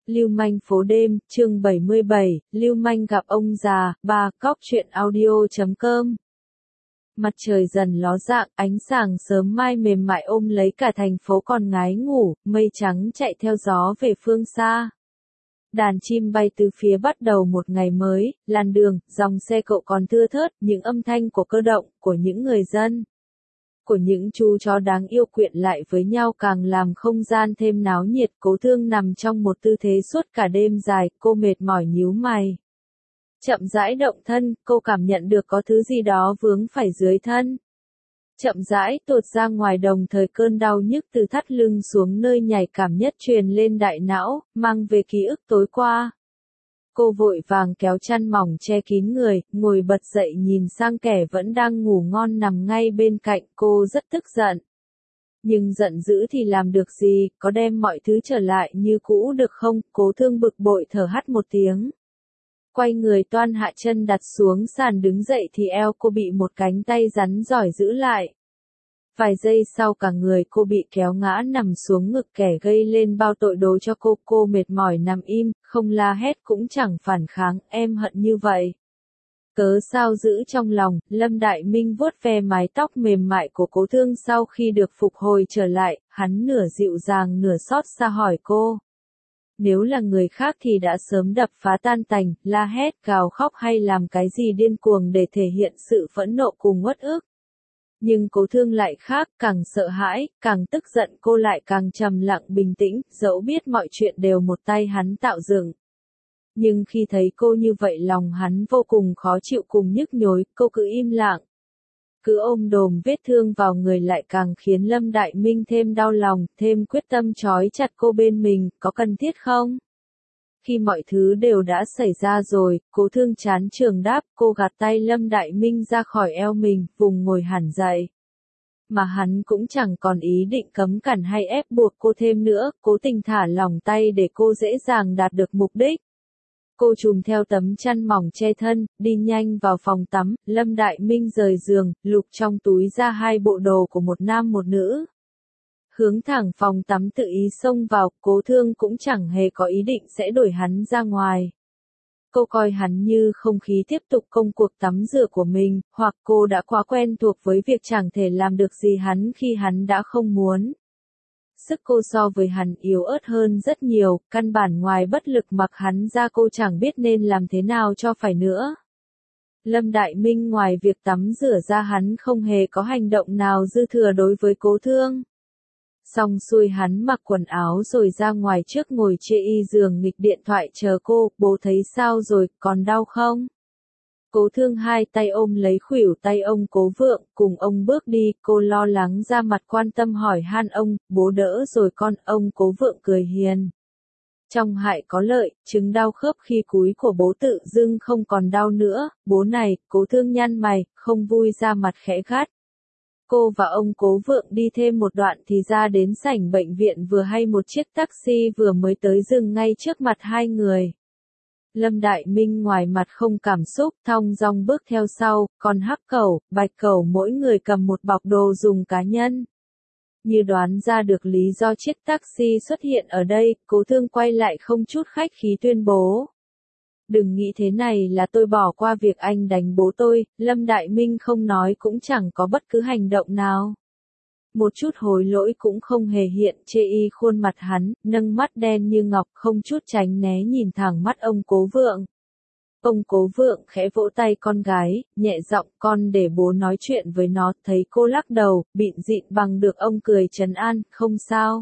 Lưu manh phố đêm, chương 77, Lưu manh gặp ông già, 3, cóc truyện audio.com. Mặt trời dần ló dạng, ánh sáng sớm mai mềm mại ôm lấy cả thành phố còn ngái ngủ, mây trắng chạy theo gió về phương xa. Đàn chim bay từ phía bắt đầu một ngày mới, làn đường, dòng xe cộ còn thưa thớt, những âm thanh của cơ động, của những người dân, của những chú chó đáng yêu quyện lại với nhau càng làm không gian thêm náo nhiệt. Cố Thương nằm trong một tư thế suốt cả đêm dài, cô mệt mỏi nhíu mày. Chậm rãi động thân, cô cảm nhận được có thứ gì đó vướng phải dưới thân. Chậm rãi tuột ra ngoài, đồng thời cơn đau nhức từ thắt lưng xuống nơi nhạy cảm nhất truyền lên đại não, mang về ký ức tối qua. Cô vội vàng kéo chăn mỏng che kín người, ngồi bật dậy nhìn sang kẻ vẫn đang ngủ ngon nằm ngay bên cạnh. Cô rất tức giận. Nhưng giận dữ thì làm được gì, có đem mọi thứ trở lại như cũ được không? Cố Thương bực bội thở hắt một tiếng. Quay người toan hạ chân đặt xuống sàn đứng dậy thì eo cô bị một cánh tay rắn giỏi giữ lại. Vài giây sau cả người cô bị kéo ngã nằm xuống ngực kẻ gây lên bao tội đồ cho cô. Cô mệt mỏi nằm im, không la hét cũng chẳng phản kháng. Em hận như vậy. Cớ sao giữ trong lòng? Lâm Đại Minh vuốt ve mái tóc mềm mại của Cố Thương sau khi được phục hồi trở lại, hắn nửa dịu dàng nửa xót xa hỏi cô. Nếu là người khác thì đã sớm đập phá tan tành, la hét, gào khóc hay làm cái gì điên cuồng để thể hiện sự phẫn nộ cùng uất ức. Nhưng Cố Thương lại khác, càng sợ hãi, càng tức giận cô lại càng trầm lặng bình tĩnh, dẫu biết mọi chuyện đều một tay hắn tạo dựng. Nhưng khi thấy cô như vậy lòng hắn vô cùng khó chịu cùng nhức nhối, cô cứ im lặng. Cứ ôm đồm vết thương vào người lại càng khiến Lâm Đại Minh thêm đau lòng, thêm quyết tâm trói chặt cô bên mình, có cần thiết không? Khi mọi thứ đều đã xảy ra rồi, Cố Thương chán trường đáp, cô gạt tay Lâm Đại Minh ra khỏi eo mình, vùng ngồi hẳn dậy. Mà hắn cũng chẳng còn ý định cấm cản hay ép buộc cô thêm nữa, cố tình thả lỏng tay để cô dễ dàng đạt được mục đích. Cô trùm theo tấm chăn mỏng che thân, đi nhanh vào phòng tắm. Lâm Đại Minh rời giường, lục trong túi ra hai bộ đồ của một nam một nữ. Hướng thẳng phòng tắm tự ý xông vào, Cố Thương cũng chẳng hề có ý định sẽ đuổi hắn ra ngoài. Cô coi hắn như không khí tiếp tục công cuộc tắm rửa của mình, hoặc cô đã quá quen thuộc với việc chẳng thể làm được gì hắn khi hắn đã không muốn. Sức cô so với hắn yếu ớt hơn rất nhiều, căn bản ngoài bất lực mặc hắn ra cô chẳng biết nên làm thế nào cho phải nữa. Lâm Đại Minh ngoài việc tắm rửa ra hắn không hề có hành động nào dư thừa đối với Cố Thương. Xong xuôi hắn mặc quần áo rồi ra ngoài trước ngồi chê y giường nghịch điện thoại chờ cô. Bố thấy sao rồi, còn đau không? Cố Thương hai tay ôm lấy khuỷu tay ông Cố Vượng, cùng ông bước đi. Cô lo lắng ra mặt quan tâm hỏi han ông, bố đỡ rồi con? Ông Cố Vượng cười hiền. Trong hại có lợi, chứng đau khớp khi cúi của bố tự dưng không còn đau nữa. Bố này, Cố Thương nhăn mày, không vui ra mặt khẽ gắt. Cô và ông Cố Vượng đi thêm một đoạn thì ra đến sảnh bệnh viện vừa hay một chiếc taxi vừa mới tới dừng ngay trước mặt hai người. Lâm Đại Minh ngoài mặt không cảm xúc, thong dong bước theo sau, còn Hắc Cẩu, Bạch Cẩu mỗi người cầm một bọc đồ dùng cá nhân. Như đoán ra được lý do chiếc taxi xuất hiện ở đây, Cố Thương quay lại không chút khách khí tuyên bố. Đừng nghĩ thế này là tôi bỏ qua việc anh đánh bố tôi. Lâm Đại Minh không nói cũng chẳng có bất cứ hành động nào. Một chút hối lỗi cũng không hề hiện, chê y khuôn mặt hắn, nâng mắt đen như ngọc không chút tránh né nhìn thẳng mắt ông Cố Vượng. Ông Cố Vượng khẽ vỗ tay con gái, nhẹ giọng, con để bố nói chuyện với nó. Thấy cô lắc đầu, bịn dịn bằng được ông cười trấn an, không sao.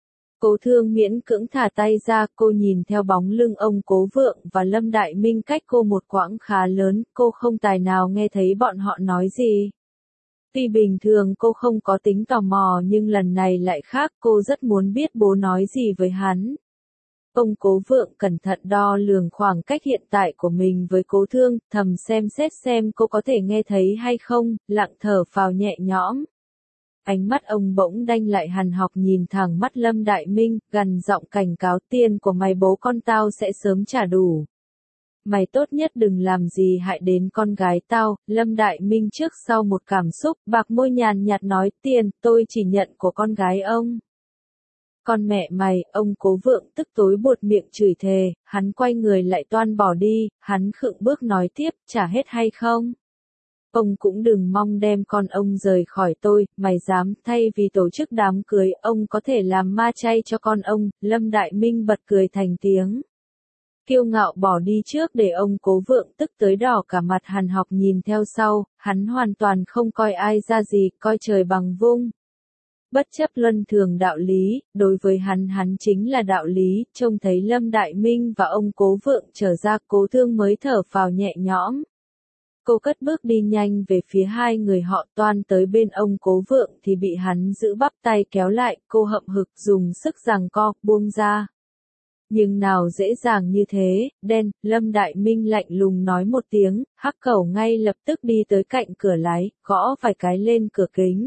Cố Thương miễn cưỡng thả tay ra, cô nhìn theo bóng lưng ông Cố Vượng và Lâm Đại Minh cách cô một quãng khá lớn, cô không tài nào nghe thấy bọn họ nói gì. Tuy bình thường cô không có tính tò mò nhưng lần này lại khác, cô rất muốn biết bố nói gì với hắn. Ông Cố Vượng cẩn thận đo lường khoảng cách hiện tại của mình với Cố Thương, thầm xem xét xem cô có thể nghe thấy hay không, lặng thở phào nhẹ nhõm. Ánh mắt ông bỗng đanh lại hằn học nhìn thẳng mắt Lâm Đại Minh, gằn giọng cảnh cáo, tiền của mày bố con tao sẽ sớm trả đủ. Mày tốt nhất đừng làm gì hại đến con gái tao. Lâm Đại Minh trước sau một cảm xúc, bạc môi nhàn nhạt nói, tiền, tôi chỉ nhận của con gái ông. Con mẹ mày, ông Cố Vượng tức tối buột miệng chửi thề, hắn quay người lại toan bỏ đi, hắn khựng bước nói tiếp, trả hết hay không? Ông cũng đừng mong đem con ông rời khỏi tôi, mày dám, thay vì tổ chức đám cưới, ông có thể làm ma chay cho con ông, Lâm Đại Minh bật cười thành tiếng. Kiêu ngạo bỏ đi trước để ông Cố Vượng tức tới đỏ cả mặt. Hàn Học nhìn theo sau, hắn hoàn toàn không coi ai ra gì, coi trời bằng vung. Bất chấp luân thường đạo lý, đối với hắn chính là đạo lý, trông thấy Lâm Đại Minh và ông Cố Vượng trở ra, Cố Thương mới thở phào nhẹ nhõm. Cô cất bước đi nhanh về phía hai người họ, toan tới bên ông Cố Vượng thì bị hắn giữ bắp tay kéo lại, cô hậm hực dùng sức giằng co, buông ra. Nhưng nào dễ dàng như thế, Lâm Đại Minh lạnh lùng nói một tiếng, hắc cẩu ngay lập tức đi tới cạnh cửa lái, gõ vài cái lên cửa kính.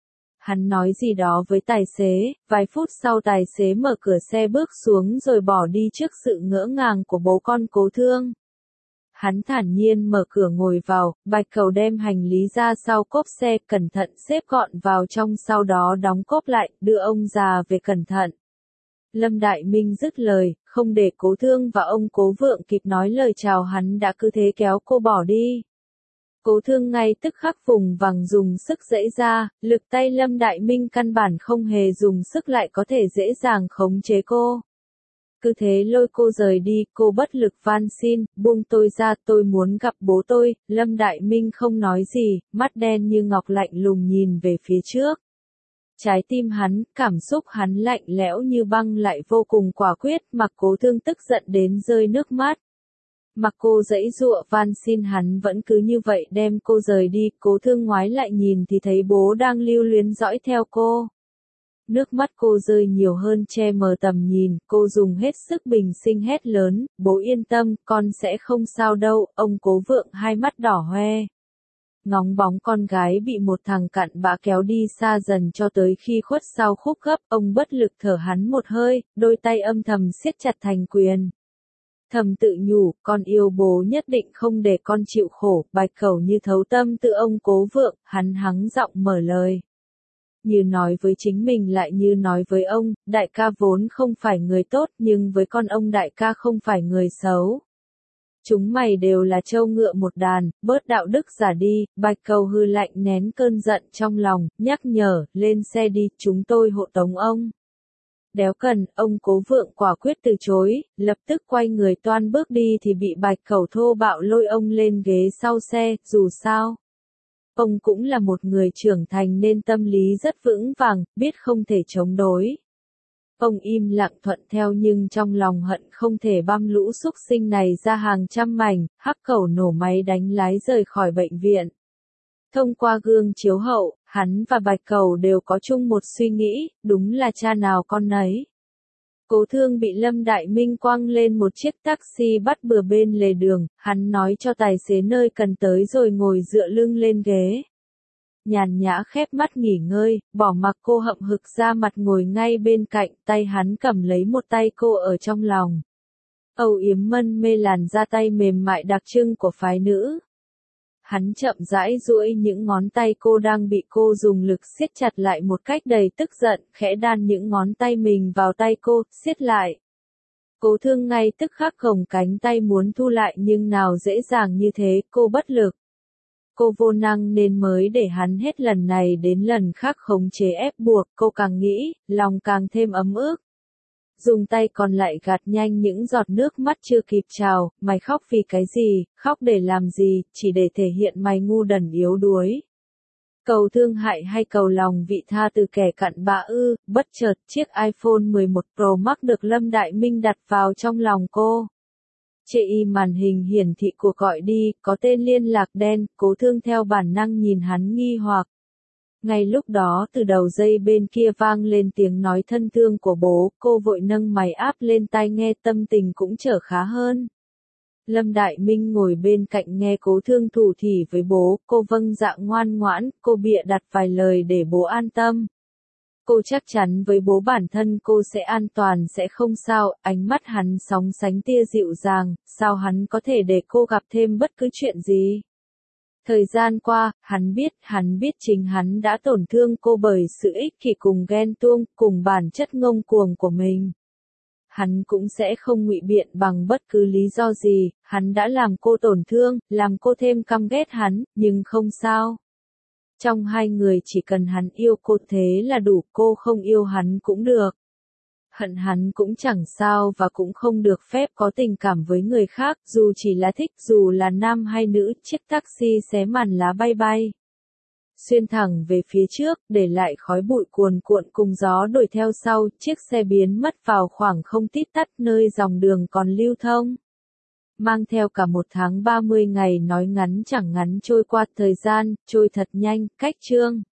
Hắn nói gì đó với tài xế, vài phút sau tài xế mở cửa xe bước xuống rồi bỏ đi trước sự ngỡ ngàng của bố con Cố Thương. Hắn thản nhiên mở cửa ngồi vào, Bạch Cầu đem hành lý ra sau cốp xe, cẩn thận xếp gọn vào trong, sau đó đóng cốp lại, đưa ông già về cẩn thận. Lâm Đại Minh dứt lời, không để Cố Thương và ông Cố Vượng kịp nói lời chào, hắn đã cứ thế kéo cô bỏ đi. Cố Thương ngay tức khắc vùng vằng dùng sức giãy ra, lực tay Lâm Đại Minh căn bản không hề dùng sức lại có thể dễ dàng khống chế cô. Cứ thế lôi cô rời đi, cô bất lực van xin, buông tôi ra, tôi muốn gặp bố tôi. Lâm Đại Minh không nói gì, mắt đen như ngọc lạnh lùng nhìn về phía trước. Trái tim hắn, cảm xúc hắn lạnh lẽo như băng lại vô cùng quả quyết, mặc Cố Thương tức giận đến rơi nước mắt. Mặc cô giãy giụa van xin hắn vẫn cứ như vậy đem cô rời đi, Cố Thương ngoái lại nhìn thì thấy bố đang lưu luyến dõi theo cô. Nước mắt cô rơi nhiều hơn che mờ tầm nhìn, cô dùng hết sức bình sinh hét lớn, bố yên tâm, con sẽ không sao đâu. Ông Cố Vượng hai mắt đỏ hoe. Ngóng bóng con gái bị một thằng cặn bã kéo đi xa dần cho tới khi khuất sau khúc gấp, ông bất lực thở hắn một hơi, đôi tay âm thầm siết chặt thành quyền. Thầm tự nhủ, con yêu bố nhất định không để con chịu khổ. Bạch Cầu như thấu tâm tự ông Cố Vượng, hắn hắng giọng mở lời. Như nói với chính mình lại như nói với ông, đại ca vốn không phải người tốt nhưng với con ông đại ca không phải người xấu. Chúng mày đều là trâu ngựa một đàn, bớt đạo đức giả đi. Bạch Cầu hư lạnh nén cơn giận trong lòng, nhắc nhở, lên xe đi, chúng tôi hộ tống ông. Đéo cần, ông Cố Vượng quả quyết từ chối, lập tức quay người toan bước đi thì bị Bạch Cầu thô bạo lôi ông lên ghế sau xe, dù sao. Ông cũng là một người trưởng thành nên tâm lý rất vững vàng, biết không thể chống đối. Ông im lặng thuận theo nhưng trong lòng hận không thể băm lũ súc sinh này ra hàng trăm mảnh. Hắc Cẩu nổ máy đánh lái rời khỏi bệnh viện. Thông qua gương chiếu hậu, hắn và Bạch Cầu đều có chung một suy nghĩ, đúng là cha nào con nấy. Cố Thương bị Lâm Đại Minh quăng lên một chiếc taxi bắt bừa bên lề đường, hắn nói cho tài xế nơi cần tới rồi ngồi dựa lưng lên ghế. Nhàn nhã khép mắt nghỉ ngơi, bỏ mặc cô hậm hực ra mặt ngồi ngay bên cạnh, tay hắn cầm lấy một tay cô ở trong lòng. Âu yếm mân mê làn da tay mềm mại đặc trưng của phái nữ. Hắn chậm rãi duỗi những ngón tay cô đang bị cô dùng lực siết chặt lại một cách đầy tức giận, khẽ đan những ngón tay mình vào tay cô, siết lại. Cố Thương ngay tức khắc gồng cánh tay muốn thu lại nhưng nào dễ dàng như thế, cô bất lực. Cô vô năng nên mới để hắn hết lần này đến lần khác khống chế ép buộc, cô càng nghĩ, lòng càng thêm ấm ức. Dùng tay còn lại gạt nhanh những giọt nước mắt chưa kịp trào, mày khóc vì cái gì, khóc để làm gì, chỉ để thể hiện mày ngu đần yếu đuối. Cầu thương hại hay cầu lòng vị tha từ kẻ cặn bã ư? Bất chợt chiếc iPhone 11 Pro Max được Lâm Đại Minh đặt vào trong lòng cô. Chệ y màn hình hiển thị cuộc gọi đi, có tên liên lạc đen, Cố Thương theo bản năng nhìn hắn nghi hoặc. Ngay lúc đó từ đầu dây bên kia vang lên tiếng nói thân thương của bố, cô vội nâng máy áp lên tai nghe, tâm tình cũng trở khá hơn. Lâm Đại Minh ngồi bên cạnh nghe Cố Thương thủ thỉ với bố, cô vâng dạ ngoan ngoãn, cô bịa đặt vài lời để bố an tâm. Cô chắc chắn với bố bản thân cô sẽ an toàn sẽ không sao, ánh mắt hắn sóng sánh tia dịu dàng, sao hắn có thể để cô gặp thêm bất cứ chuyện gì. Thời gian qua, hắn biết chính hắn đã tổn thương cô bởi sự ích kỷ cùng ghen tuông, cùng bản chất ngông cuồng của mình. Hắn cũng sẽ không ngụy biện bằng bất cứ lý do gì, hắn đã làm cô tổn thương, làm cô thêm căm ghét hắn, nhưng không sao. Trong hai người chỉ cần hắn yêu cô thế là đủ, cô không yêu hắn cũng được. Hận hắn cũng chẳng sao và cũng không được phép có tình cảm với người khác, dù chỉ là thích, dù là nam hay nữ, chiếc taxi xé màn lá bay bay. Xuyên thẳng về phía trước, để lại khói bụi cuồn cuộn cùng gió đuổi theo sau, chiếc xe biến mất vào khoảng không tít tắt nơi dòng đường còn lưu thông. Mang theo cả một tháng 30 ngày nói ngắn chẳng ngắn trôi qua, thời gian, trôi thật nhanh, cách chương.